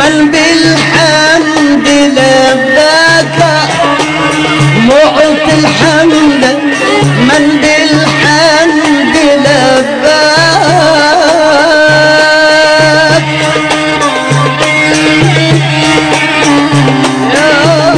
من بالحمد لباك معطي الحمد من بالحمد لباك يا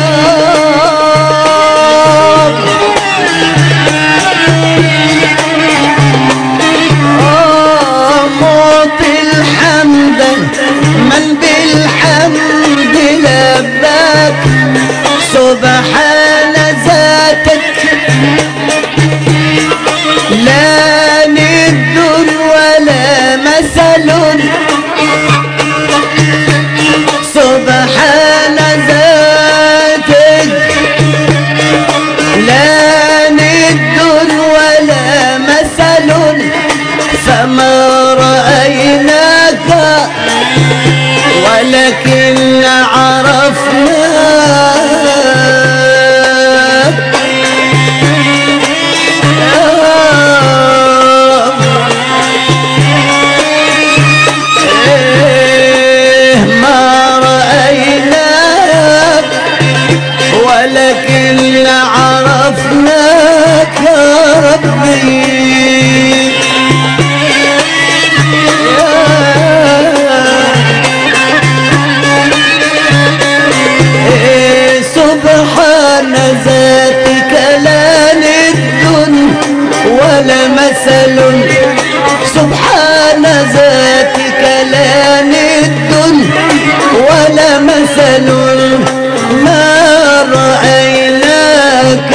معطي الحمد من بالحمد لباك سبحان ذاتك لا ند ولا مثل سبحان ذاتك لا ند ولا مثل فما رأيناك ولكن عرفناك ما رأيناك ولكن عرفناك يا ربي سبحان ذاتك لا ند ولا مثل سبحان ذاتك لا ند ولا مثل ما رأيناك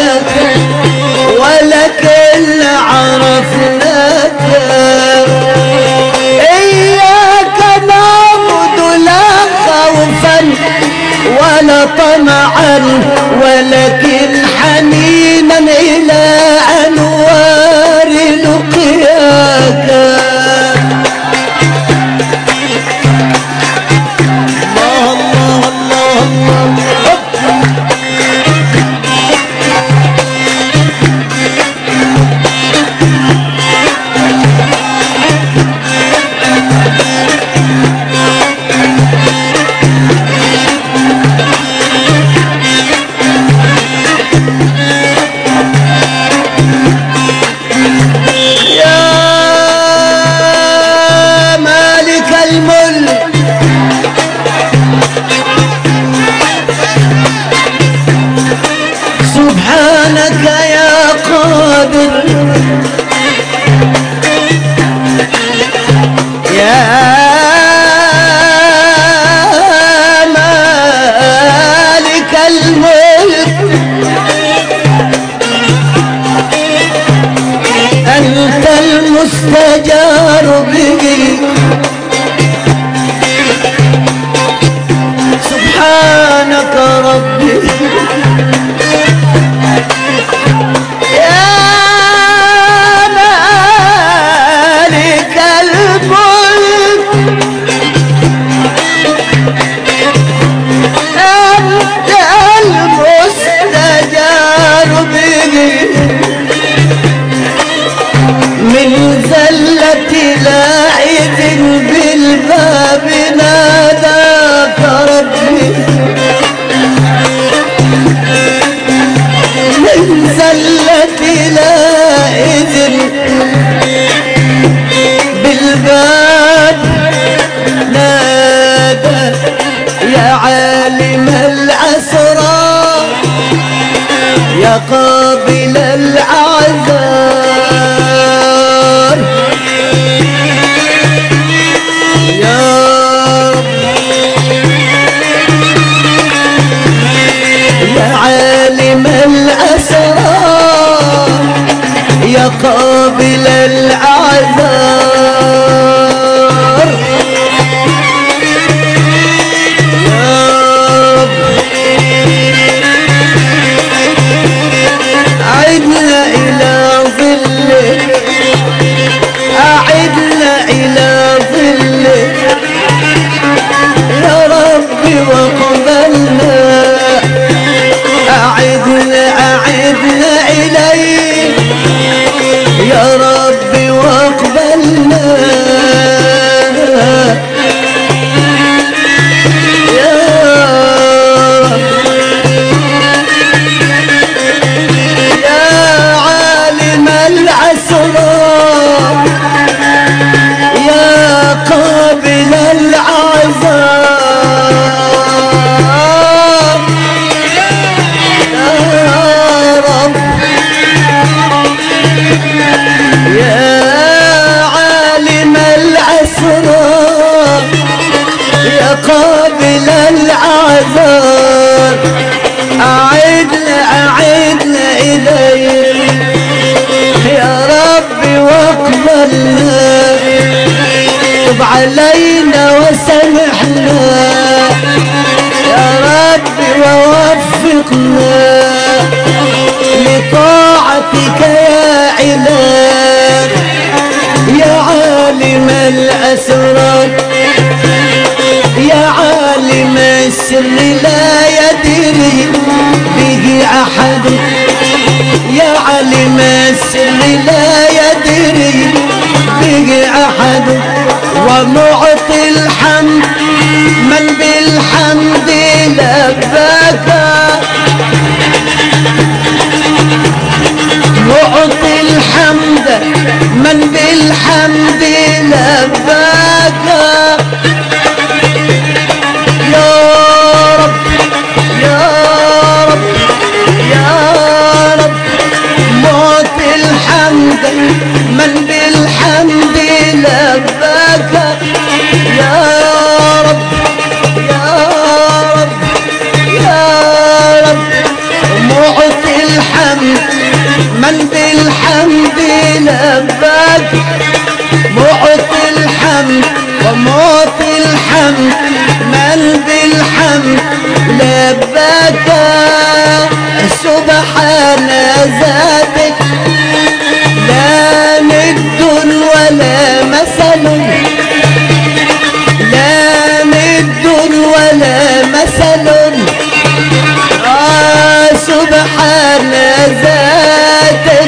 ولكن عرفناك إياك نعبد لا خوفا ولا طمعا ولكن حنينا إلى أنوار لقياك الله الله الله الله سبحانك يا قادر يا مالك الملك أنت المستجار به سبحانك ربي من زلة لاعب بالباب ناداك ربي من زلة لاعب بالباب نادى يا عالم الأسرار يا قابل الأعذار يا رب يا عالم الأسرار يا قابل الأعذار يا رب عدنا يا قابل الأعذار أعدنا إليك يا ربي واقبلنا تب علينا وسامحنا يا ربي ووفقنا لطاعتك يا إله يا عالم الأسرار يا عالم السر لا يدري به أحد يا عالم السر لا يدري به أحد ومعطي الحمد من بالحمد لباك معطي الحمد من بالحمد لباك يا رب يا رب يا رب معطي الحمد من بالحمد لباك يا رب يا رب يا رب معطي الحمد من بالحمد لباك معطي الحمد ومعطي الحمد من بالحمد لباك سبحان ذاتك لا ند ولا مثل لا ند ولا مثل سبحان ذاتك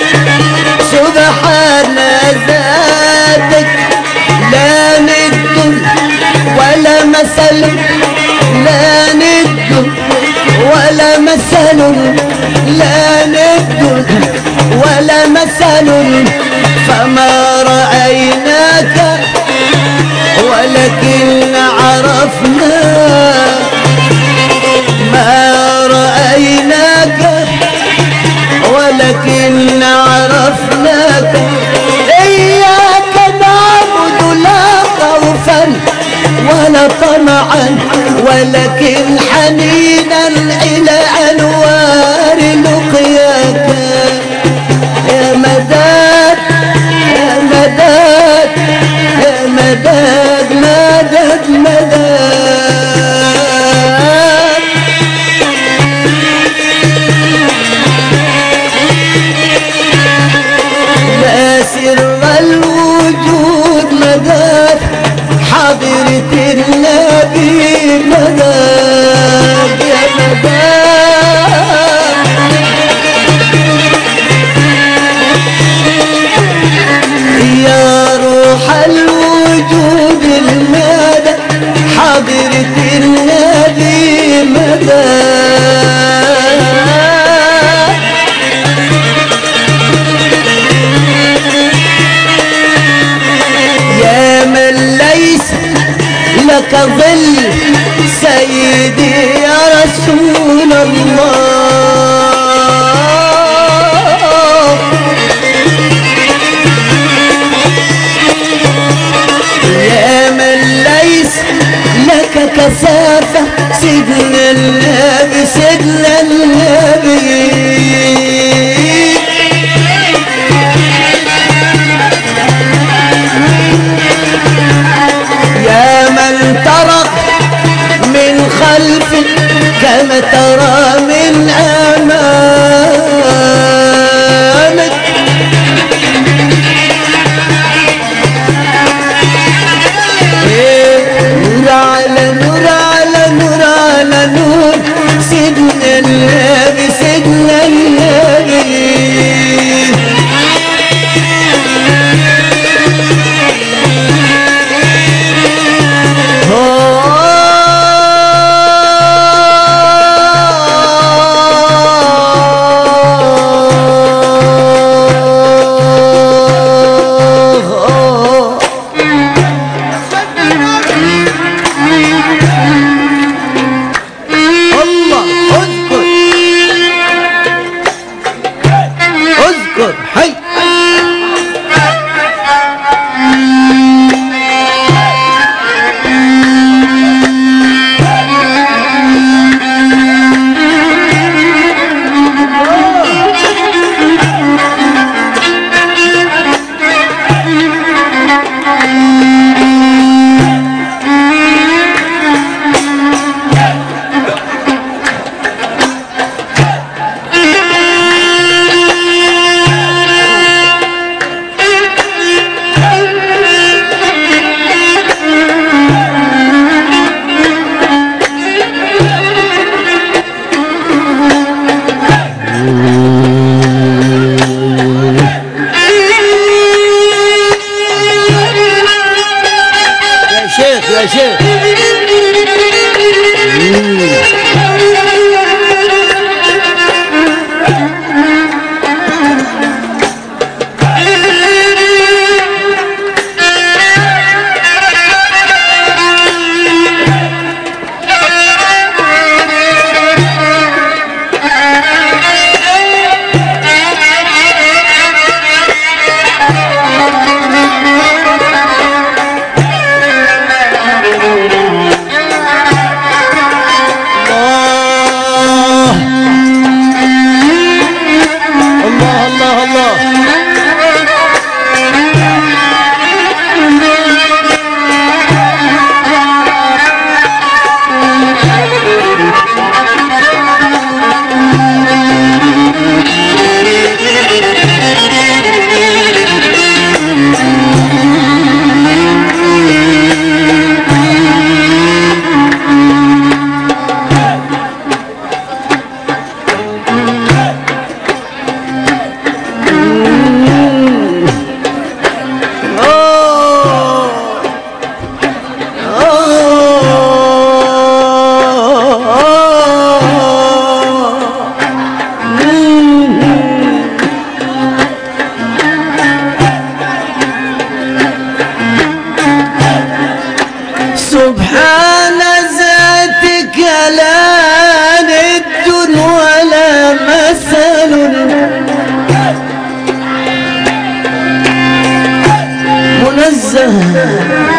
سبحان ذاتك لا ند ولا مثل لا ند ولا مثل لا ند ولا مثل فما رأيناك ولكن عرفنا ما رأيناك ولكن عرفناك إياك نعبد لا خوفا ولا طمعا ولكن حنينا إلى أنوار لقياك يا مداد يا مداد يا مداد مدد مدد لا سر الوجود مدد حضرة النبي مدد يا مدد يا روح الوجود المدد حضرة النبي مدد يا من ليس لك ظل سيدي يا رسول الله يا من ليس لك كثافة سيدنا النبي سيدنا النبي يا من ترى من خلفك كما ترى من أمامك نور على نور على نور على نور سيدنا النبي سيدنا النبي عليه. سبحان ذاتك لا ند ولا مثل منزه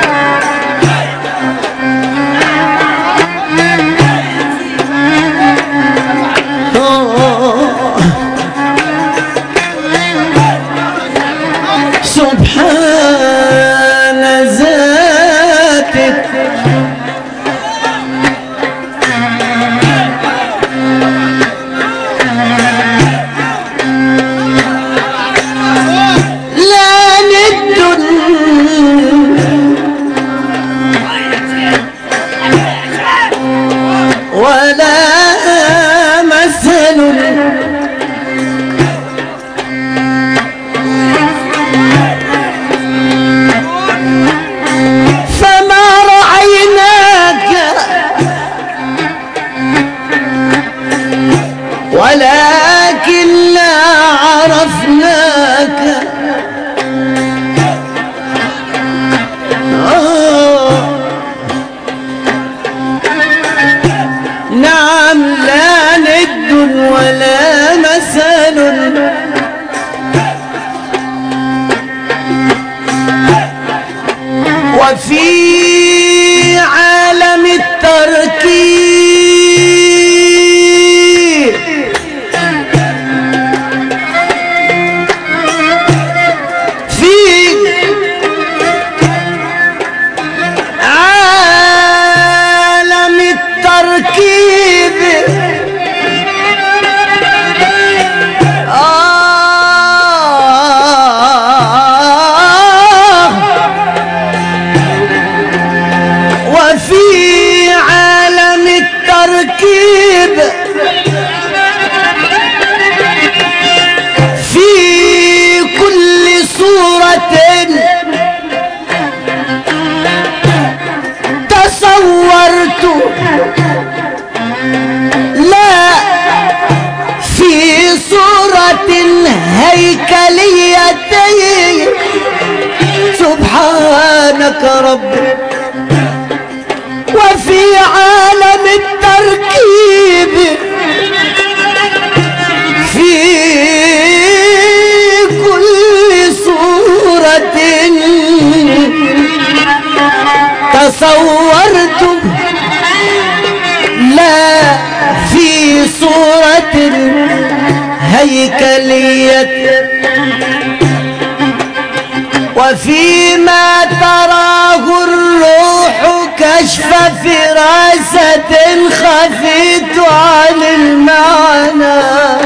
سبحان ذاتك ولكن لا عرفناك نعم لا ند ولا مثل وفي عالم التركيب تصورت لا في صورة هيكليتين سبحانك ربي وفي عالم التركيب في كل صورة تصورت لا في صورة هيكلية وفيما تراه الروح كشف فراسة خفيت عن المعنى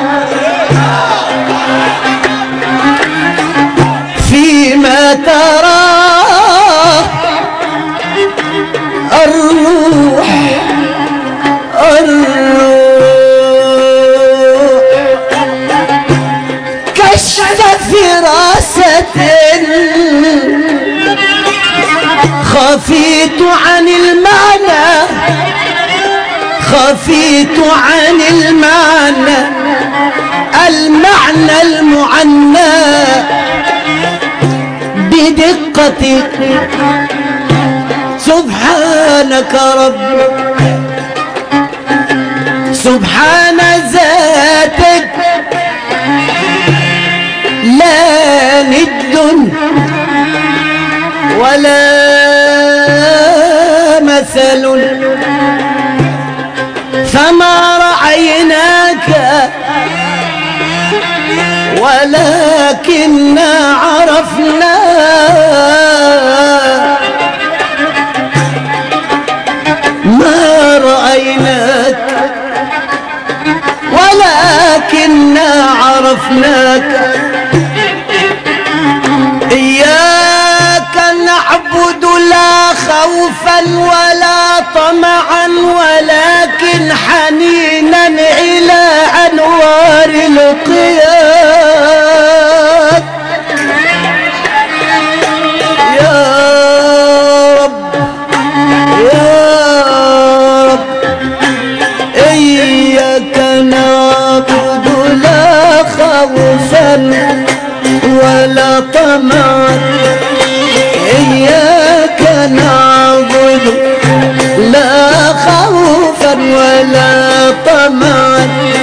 فيما تراه الروح كشف فراسة خفيت عن المعنى، خفيت عن المعنى، المعنى المعنى بدقتك. سبحانك رب، سبحان ذاتك، لا ند ولا مثل، فما رأيناك ولكننا عرفنا، ما رأيناك ولكننا عرفناك. إياك نعبد لا خوفا ولا طمعا ولكن حنينا إلى أنوار القياد. يا رب يا رب، إياك نعبد لا خوفا ولا طمعا، إياك نعبد لا خوفا ولا طمعا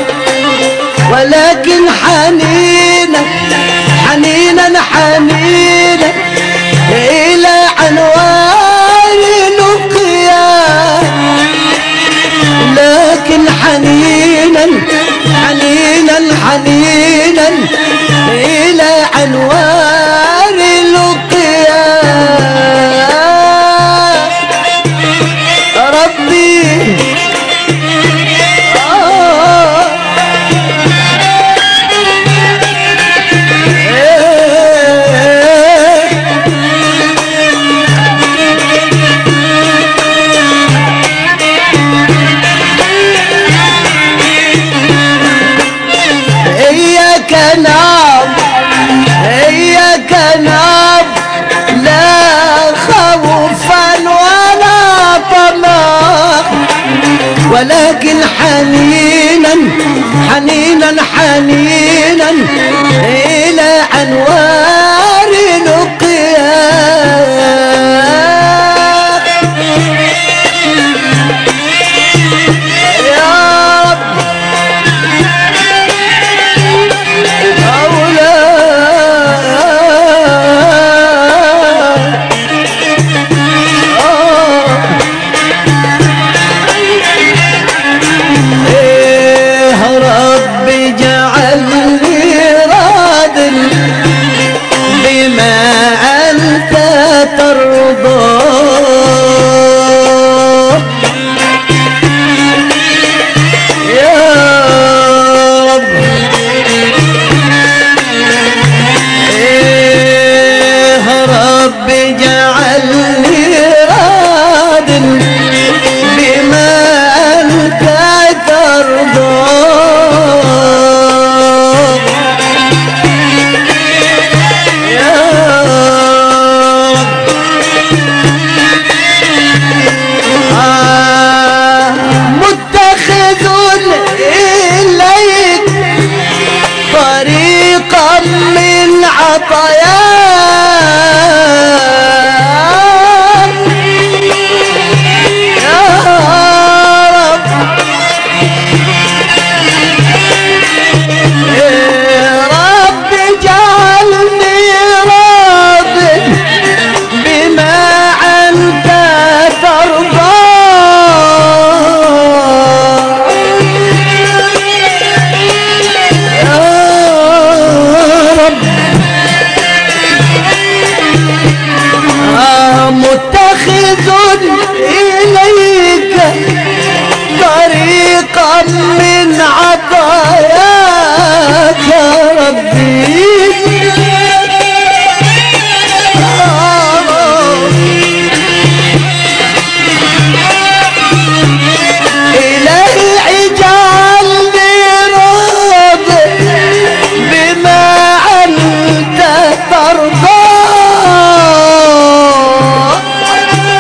ولكن حنينا حنينا حنينا إلى أنوار القيام، لكن حنينا حنينا حنينا إلى أنوار القيام. ربي إياك نعبد إياك نعبد لا خوفا ولا طمعا ولكن حنينا حنينا حنينا إلى أنوار القيام. يا رب من عطاياك يا ربي. إلهي اجعلني راضي بما أنت ترضى.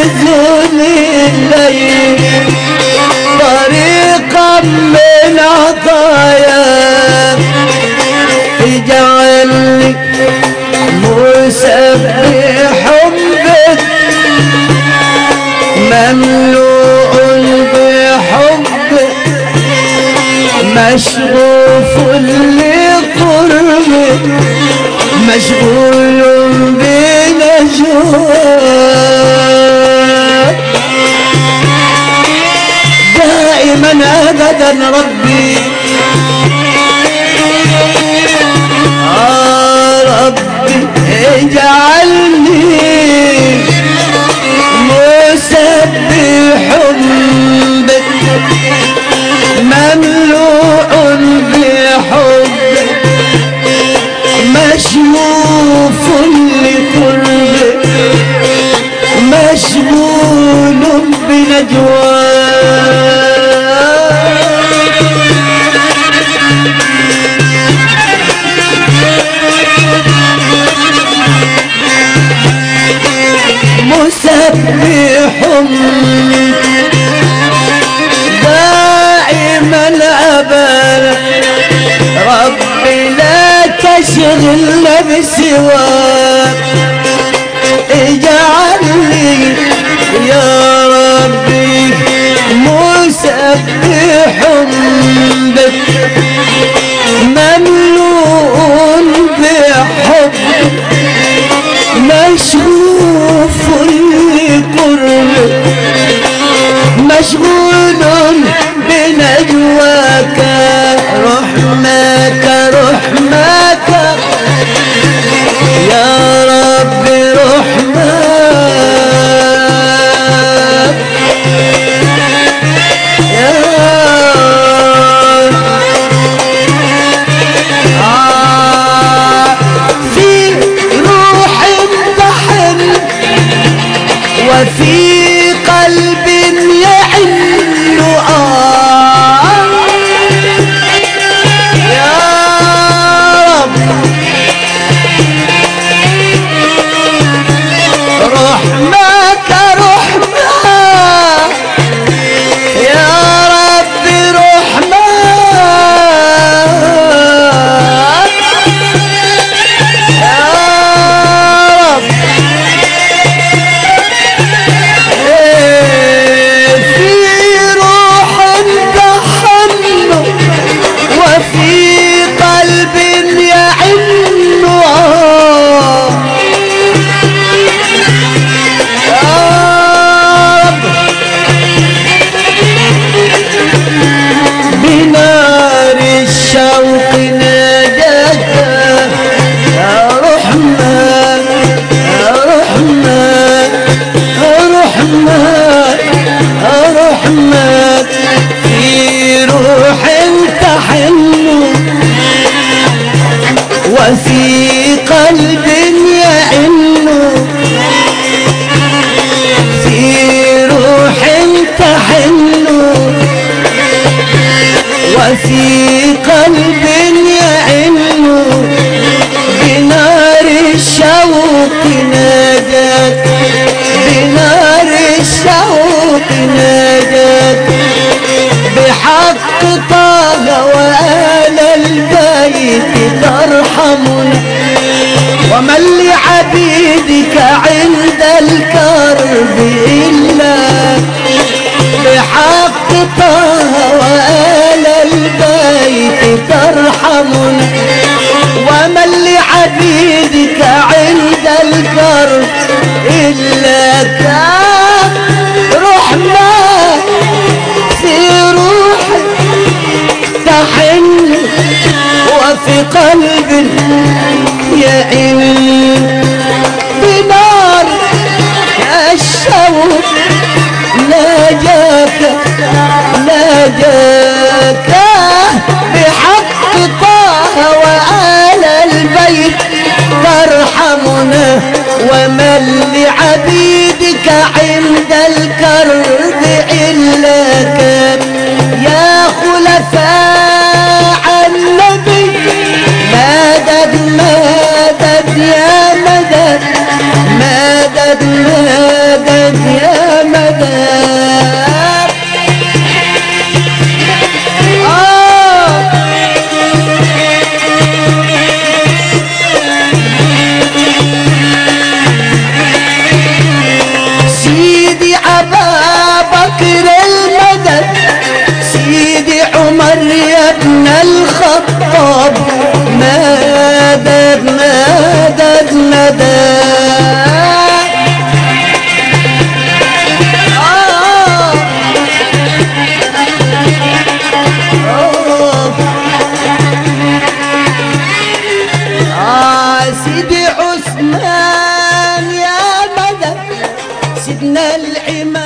يجوزني الليل طريقا من عطاياك اجعلني مسبح بك مملوء بحبك مشغوف لقربك مشغول بنجواك دائما ابدا ربي ربي اجعلني مسبح بك مملوء بحبك مشغوف لقربك مشغول بنجواك مسبح دائما أبدا ربي لا تشغلنا بسواك اجعلني يا ربي مسبح بك مملوء بحبك مشغوف لقربك مشغول بنجواك رحمك رحمك يا رب رحمك يا في روح تحن وفي قلب يعن يا رب رحمك رحمك يا رب رحمك يا رب في روح تحن وفي قلب يعن يا رب بنار الشوق ناداك يا رحمن يا رحمن يا رحمن يا رحمن في روح تحن وفي قلب يعن في روح تحن وفي قلب يعن بنار الشوق نادت بنار الشوق نادت بحق طه وآل البيت ترحمنا ومن لعبيدك عند الكرب إلا بحق طه وآل البيت ترحمنا ومن لعبيدك عند الكرب إلا كان رحمة في روحي تحن وفي قلب يعن بنار الشوق ناجاك ناجاك بحق طه وآل البيت ترحمنا ومن لعبيدك عند الكرب إلا كان يا خلفاء النبي مدد مدد يا مدد مدد مدد يا عثمان يا مدد سيدنا الإمام